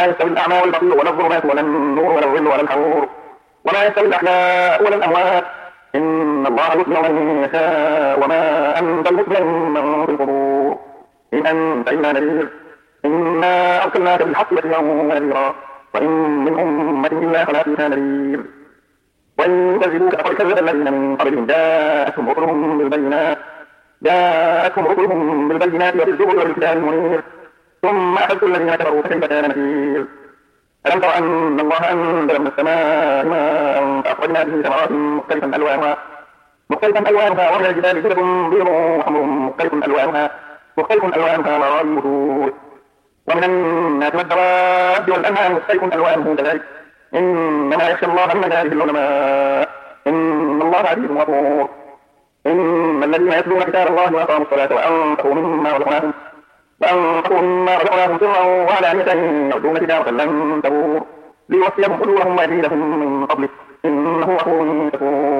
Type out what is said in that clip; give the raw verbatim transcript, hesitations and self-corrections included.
ما يستوي الأعمى والبصير ولا الظلمات ولا النور ولا الظل ولا الحرور وما يستوي الأحياء ولا الأموات إن الله يسمع من يشاء وما أنت بمسمع من في القبور إن أنت إلا نذير إنا أرسلناك بالحق بشيرا ونذيرا وإن من أمة إلا خلا فيها نذير وإن يكذبوك فقد كذب الذين من قبلهم جاءتهم رسلهم بالبينات جاءتهم رسلهم بالبينات وبالزبر والكتاب المنير ثم أخذت الذين كفروا فكيف كان نكير ألم تر أن الله أنزل من السماء ماء فأخرجنا به ثمرات مختلفا ألوانها مختلفا ألوانها ومن الجبال جدد بيض وحمر مختلف ألوانها مختلف ألوانها غرائب سود ومن الناس والدواب والأنعام مختلف ألوانه كذلك إنما يخشى الله من عباده العلماء إن الله عزيز غفور إن الذين يتلون كتاب الله وأقاموا الصلاة وأنفقوا مما رزقناهم وأنفقوا مما رزقناهم سرا وعلانية يرجون تجارة لن تبور ليوفيهم أجورهم ويزيدهم من فضله إنه غفور شكور